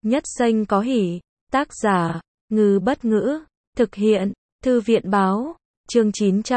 Nhất Xanh có hỉ. Tác giả, Ngư Bất Ngữ. Thực hiện, Thư viện Báo. Chương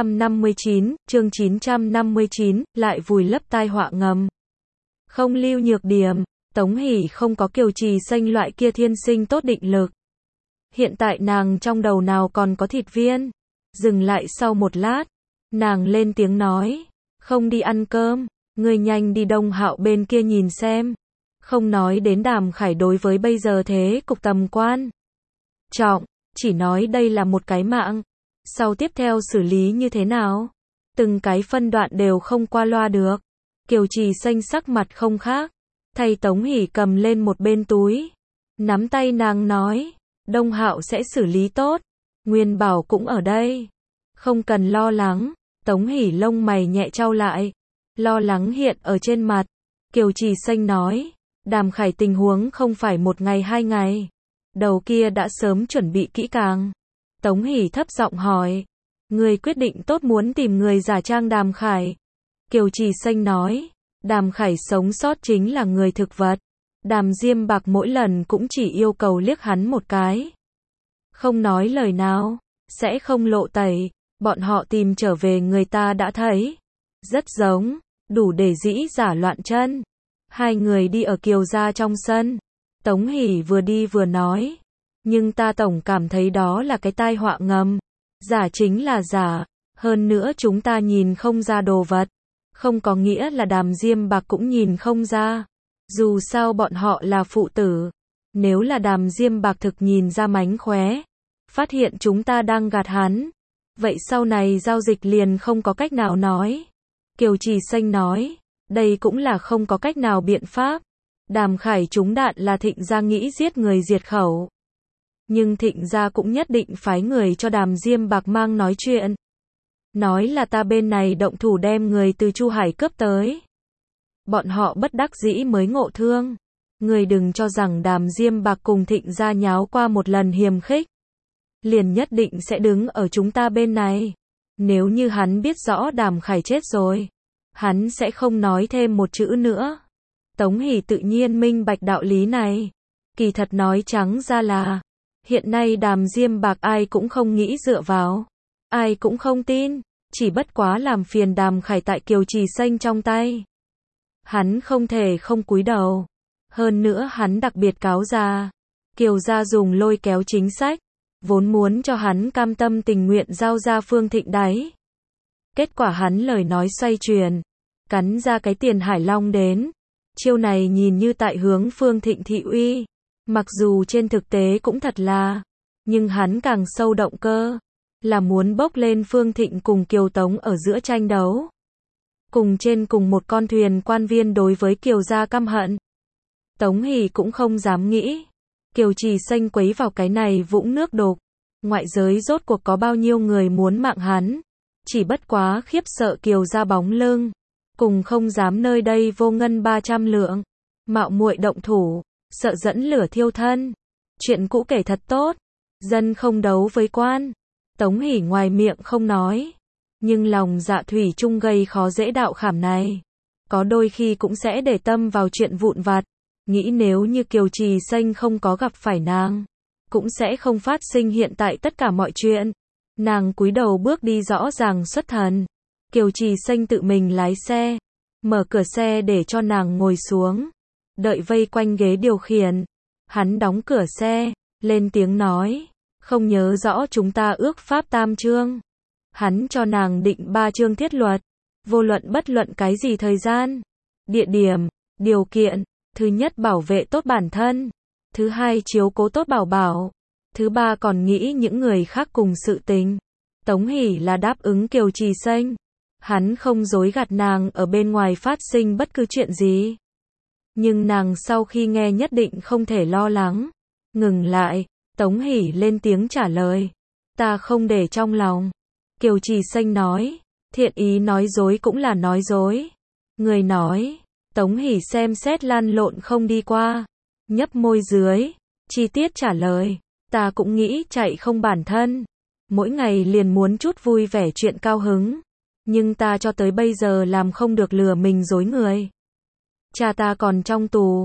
959, lại vùi lấp tai họa ngầm. Không lưu nhược điểm, Tống Hỷ không có Kiều Trì Xanh loại kia thiên sinh tốt định lực. Hiện tại nàng trong đầu nào còn có thịt viên. Dừng lại sau một lát, nàng lên tiếng nói, không đi ăn cơm, ngươi nhanh đi Đông Hạo bên kia nhìn xem. Không nói đến Đàm Khải đối với bây giờ thế cục tầm quan trọng, chỉ nói đây là một cái mạng. Sau tiếp theo xử lý như thế nào? Từng cái phân đoạn đều không qua loa được. Kiều Trì Xanh sắc mặt không khác, thay Tống Hỷ cầm lên một bên túi, nắm tay nàng nói, Đông Hạo sẽ xử lý tốt, Nguyên Bảo cũng ở đây, không cần lo lắng. Tống Hỷ lông mày nhẹ chau lại, lo lắng hiện ở trên mặt. Kiều Trì Xanh nói, Đàm Khải tình huống không phải một ngày hai ngày, đầu kia đã sớm chuẩn bị kỹ càng. Tống Hỷ thấp giọng hỏi, người quyết định tốt muốn tìm người giả trang Đàm Khải. Kiều Trì Xanh nói, Đàm Khải sống sót chính là người thực vật. Đàm Diêm Bạc mỗi lần cũng chỉ yêu cầu liếc hắn một cái, không nói lời nào, sẽ không lộ tẩy. Bọn họ tìm trở về người ta đã thấy, rất giống, đủ để dĩ giả loạn chân. Hai người đi ở Kiều gia trong sân, Tống Hỷ vừa đi vừa nói, nhưng ta tổng cảm thấy đó là cái tai họa ngầm. Giả chính là giả, hơn nữa chúng ta nhìn không ra đồ vật, không có nghĩa là Đàm Diêm Bạc cũng nhìn không ra. Dù sao bọn họ là phụ tử, nếu là Đàm Diêm Bạc thực nhìn ra mánh khóe, phát hiện chúng ta đang gạt hắn, vậy sau này giao dịch liền không có cách nào nói. Kiều Trì Xanh nói, đây cũng là không có cách nào biện pháp. Đàm Khải trúng đạn là Thịnh gia nghĩ giết người diệt khẩu, nhưng Thịnh gia cũng nhất định phái người cho Đàm Diêm Bạc mang nói chuyện, nói là ta bên này động thủ đem người từ Chu Hải cướp tới. Bọn họ bất đắc dĩ mới ngộ thương. Người đừng cho rằng Đàm Diêm Bạc cùng Thịnh gia nháo qua một lần hiềm khích, liền nhất định sẽ đứng ở chúng ta bên này. Nếu như hắn biết rõ Đàm Khải chết rồi, hắn sẽ không nói thêm một chữ nữa. Tống Hỷ tự nhiên minh bạch đạo lý này. Kỳ thật nói trắng ra là, hiện nay Đàm Diêm Bạc ai cũng không nghĩ dựa vào, ai cũng không tin, chỉ bất quá làm phiền Đàm Khải tại Kiều Trì Xanh trong tay. Hắn không thể không cúi đầu. Hơn nữa hắn đặc biệt cáo ra, Kiều gia dùng lôi kéo chính sách, vốn muốn cho hắn cam tâm tình nguyện giao ra Phương Thịnh đấy. Kết quả hắn lời nói xoay chuyển, cắn ra cái tiền Hải Long đến. Chiêu này nhìn như tại hướng Phương Thịnh thị uy, mặc dù trên thực tế cũng thật là, nhưng hắn càng sâu động cơ, là muốn bốc lên Phương Thịnh cùng Kiều Tống ở giữa tranh đấu. Cùng trên cùng một con thuyền quan viên đối với Kiều gia căm hận. Tống Hỷ cũng không dám nghĩ, Kiều Trì Xanh quấy vào cái này vũng nước đục. Ngoại giới rốt cuộc có bao nhiêu người muốn mạng hắn, chỉ bất quá khiếp sợ Kiều gia bóng lưng, cùng không dám nơi đây vô ngân 300 lượng, mạo muội động thủ, sợ dẫn lửa thiêu thân. Chuyện cũ kể thật tốt, dân không đấu với quan. Tống Hỷ ngoài miệng không nói, nhưng lòng dạ thủy chung gây khó dễ đạo khảm này. Có đôi khi cũng sẽ để tâm vào chuyện vụn vặt, nghĩ nếu như Kiều Trì Xanh không có gặp phải nàng, cũng sẽ không phát sinh hiện tại tất cả mọi chuyện. Nàng cúi đầu bước đi rõ ràng xuất thần. Kiều Trì Xanh tự mình lái xe, mở cửa xe để cho nàng ngồi xuống, đợi vây quanh ghế điều khiển. Hắn đóng cửa xe, lên tiếng nói, không nhớ rõ chúng ta ước pháp 3 chương. Hắn cho nàng định 3 chương thiết luật, vô luận bất luận cái gì thời gian, địa điểm, điều kiện. Thứ nhất bảo vệ tốt bản thân, thứ hai chiếu cố tốt bảo bảo, thứ ba còn nghĩ những người khác cùng sự tình. Tống Hỷ là đáp ứng Kiều Trì Xanh, hắn không dối gạt nàng ở bên ngoài phát sinh bất cứ chuyện gì. Nhưng nàng sau khi nghe nhất định không thể lo lắng. Ngừng lại, Tống Hỷ lên tiếng trả lời, ta không để trong lòng. Kiều Trì Xanh nói, thiện ý nói dối cũng là nói dối. Người nói. Tống Hỷ xem xét lăn lộn không đi qua, nhấp môi dưới, chi tiết trả lời, ta cũng nghĩ chạy không bản thân, mỗi ngày liền muốn chút vui vẻ chuyện cao hứng, nhưng ta cho tới bây giờ làm không được lừa mình dối người. Cha ta còn trong tù,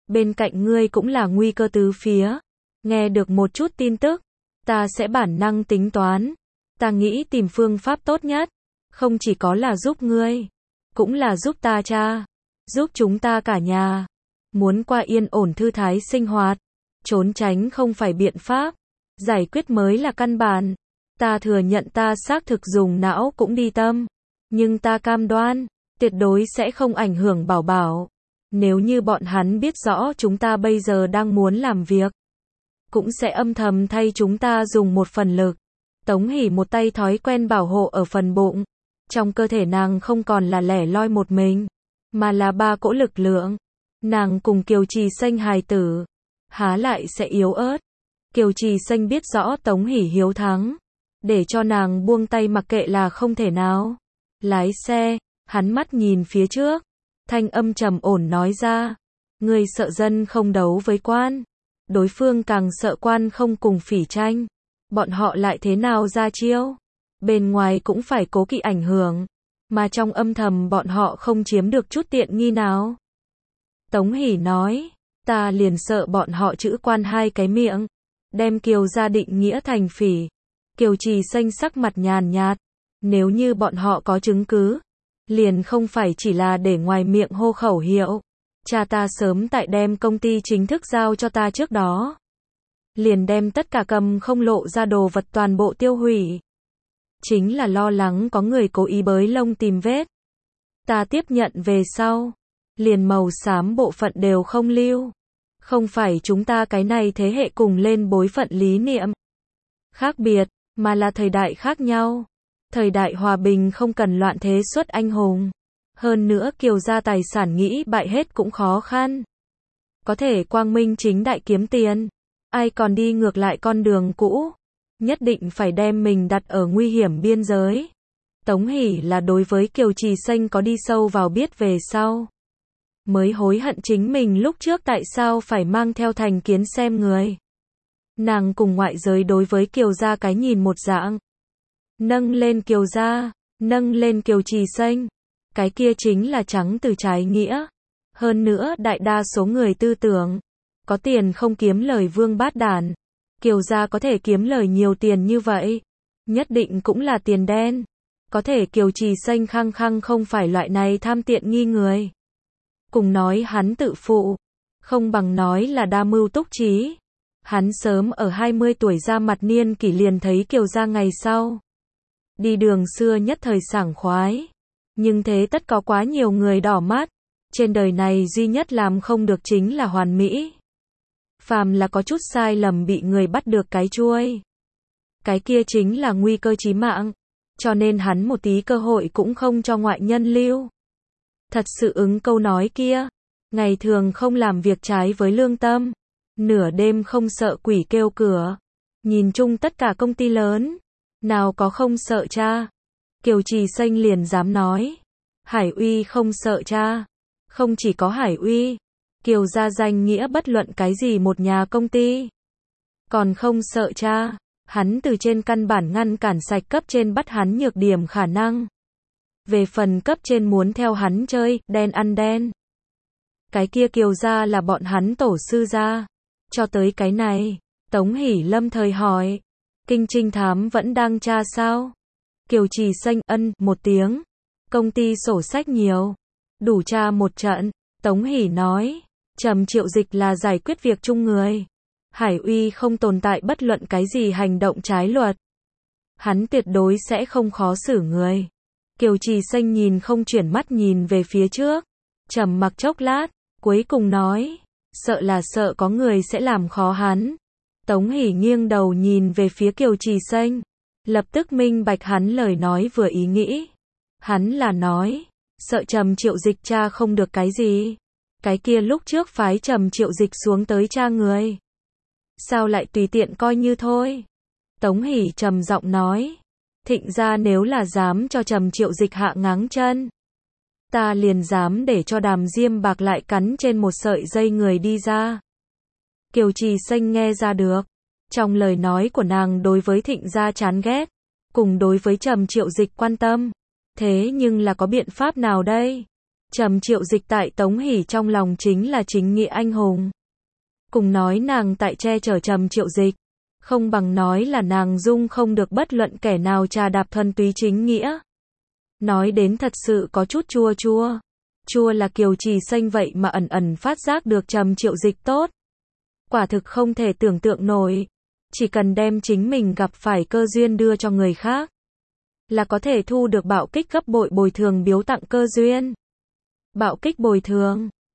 Bên cạnh ngươi cũng là nguy cơ tứ phía. Nghe được một chút tin tức, ta sẽ bản năng tính toán. Ta nghĩ tìm phương pháp tốt nhất, không chỉ có là giúp ngươi, cũng là giúp ta cha, giúp chúng ta cả nhà. Muốn qua yên ổn thư thái sinh hoạt, trốn tránh không phải biện pháp, giải quyết mới là căn bản. Ta thừa nhận ta xác thực dùng não cũng đi tâm, nhưng ta cam đoan, tuyệt đối sẽ không ảnh hưởng Bảo Bảo. Nếu như bọn hắn biết rõ chúng ta bây giờ đang muốn làm việc, cũng sẽ âm thầm thay chúng ta dùng một phần lực. Tống Hỷ một tay thói quen bảo hộ ở phần bụng. Trong cơ thể nàng không còn là lẻ loi một mình, mà là ba cỗ lực lượng. Nàng cùng Kiều Trì Xanh hài tử, há lại sẽ yếu ớt. Kiều Trì Xanh biết rõ Tống Hỷ hiếu thắng, để cho nàng buông tay mặc kệ là không thể nào. Lái xe, hắn mắt nhìn phía trước, thanh âm trầm ổn nói ra, ngươi sợ dân không đấu với quan, đối phương càng sợ quan không cùng phỉ tranh, bọn họ lại thế nào ra chiêu, bên ngoài cũng phải cố kỵ ảnh hưởng, mà trong âm thầm bọn họ không chiếm được chút tiện nghi nào. Tống Hỷ nói, ta liền sợ bọn họ chữ quan hai cái miệng, đem Kiều gia định nghĩa thành phỉ. Kiều Trì Xanh sắc mặt nhàn nhạt, nếu như bọn họ có chứng cứ, liền không phải chỉ là để ngoài miệng hô khẩu hiệu. Cha ta sớm tại đem công ty chính thức giao cho ta trước đó, liền đem tất cả cầm không lộ ra đồ vật toàn bộ tiêu hủy. Chính là lo lắng có người cố ý bới lông tìm vết. Ta tiếp nhận về sau, liền màu xám bộ phận đều không lưu. Không phải chúng ta cái này thế hệ cùng lên bối phận lý niệm khác biệt, mà là thời đại khác nhau. Thời đại hòa bình không cần loạn thế xuất anh hùng. Hơn nữa Kiều gia tài sản nghĩ bại hết cũng khó khăn. Có thể quang minh chính đại kiếm tiền. Ai còn đi ngược lại con đường cũ. Nhất định phải đem mình đặt ở nguy hiểm biên giới. Tống Hỷ là đối với Kiều Trì Xanh có đi sâu vào biết về sau. Mới hối hận chính mình lúc trước tại sao phải mang theo thành kiến xem người. Nàng cùng ngoại giới đối với Kiều gia cái nhìn một dạng. Nâng lên Kiều gia, nâng lên Kiều Trì Xanh. Cái kia chính là trắng từ trái nghĩa. Hơn nữa đại đa số người tư tưởng, có tiền không kiếm lời vương bát đản. Kiều gia có thể kiếm lời nhiều tiền như vậy, nhất định cũng là tiền đen. Có thể Kiều Trì Xanh khăng khăng không phải loại này tham tiện nghi người. Cùng nói hắn tự phụ, không bằng nói là đa mưu túc trí. Hắn sớm ở 20 tuổi ra mặt niên kỷ liền thấy Kiều gia ngày sau. Đi đường xưa nhất thời sảng khoái. Nhưng thế tất có quá nhiều người đỏ mắt. Trên đời này duy nhất làm không được chính là hoàn mỹ. Phàm là có chút sai lầm bị người bắt được cái chuôi. Cái kia chính là nguy cơ chí mạng. Cho nên hắn một tí cơ hội cũng không cho ngoại nhân lưu. Thật sự ứng câu nói kia. Ngày thường không làm việc trái với lương tâm. Nửa đêm không sợ quỷ kêu cửa. Nhìn chung tất cả công ty lớn. Nào có không sợ cha. Kiều Trì Xanh liền dám nói. Hải Uy không sợ cha. Không chỉ có Hải Uy. Kiều gia danh nghĩa bất luận cái gì một nhà công ty. Còn không sợ cha. Hắn từ trên căn bản ngăn cản sạch cấp trên bắt hắn nhược điểm khả năng. Về phần cấp trên muốn theo hắn chơi, đen ăn đen. Cái kia Kiều gia là bọn hắn tổ sư gia. Cho tới cái này, Tống Hỷ lâm thời hỏi. Kinh trinh thám vẫn đang tra sao? Kiều Trì Xanh ân một tiếng. Công ty sổ sách nhiều. Đủ tra một trận. Tống Hỷ nói. Trầm Triệu Dịch là giải quyết việc chung người. Hải Uy không tồn tại bất luận cái gì hành động trái luật. Hắn tuyệt đối sẽ không khó xử người. Kiều Trì Xanh nhìn không chuyển mắt nhìn về phía trước. Trầm mặc chốc lát. Cuối cùng nói. Sợ là sợ có người sẽ làm khó hắn. Tống Hỷ nghiêng đầu nhìn về phía Kiều Trì Xanh. Lập tức minh bạch hắn lời nói vừa ý nghĩ. Hắn là nói. Sợ Trầm Triệu Dịch tra không được cái gì. Cái kia lúc trước phái Trầm Triệu Dịch xuống tới tra người. Sao lại tùy tiện coi như thôi. Tống Hỷ trầm giọng nói. Thịnh gia nếu là dám cho Trầm Triệu Dịch hạ ngáng chân. Ta liền dám để cho Đàm Diêm Bạc lại cắn trên một sợi dây người đi ra. Kiều Trì Xanh nghe ra được. Trong lời nói của nàng đối với Thịnh gia chán ghét. Cùng đối với Trầm Triệu Dịch quan tâm. Thế nhưng là có biện pháp nào đây? Trầm Triệu Dịch tại Tống Hỷ trong lòng chính là chính nghĩa anh hùng. Cùng nói nàng tại che chở Trầm Triệu Dịch, không bằng nói là nàng dung không được bất luận kẻ nào trà đạp thuần túy chính nghĩa. Nói đến thật sự có chút chua chua. Chua là Kiều Trì Xanh vậy mà ẩn ẩn phát giác được Trầm Triệu Dịch tốt. Quả thực không thể tưởng tượng nổi. Chỉ cần đem chính mình gặp phải cơ duyên đưa cho người khác, là có thể thu được bạo kích gấp bội bồi thường biếu tặng cơ duyên. Bạo kích bồi thường.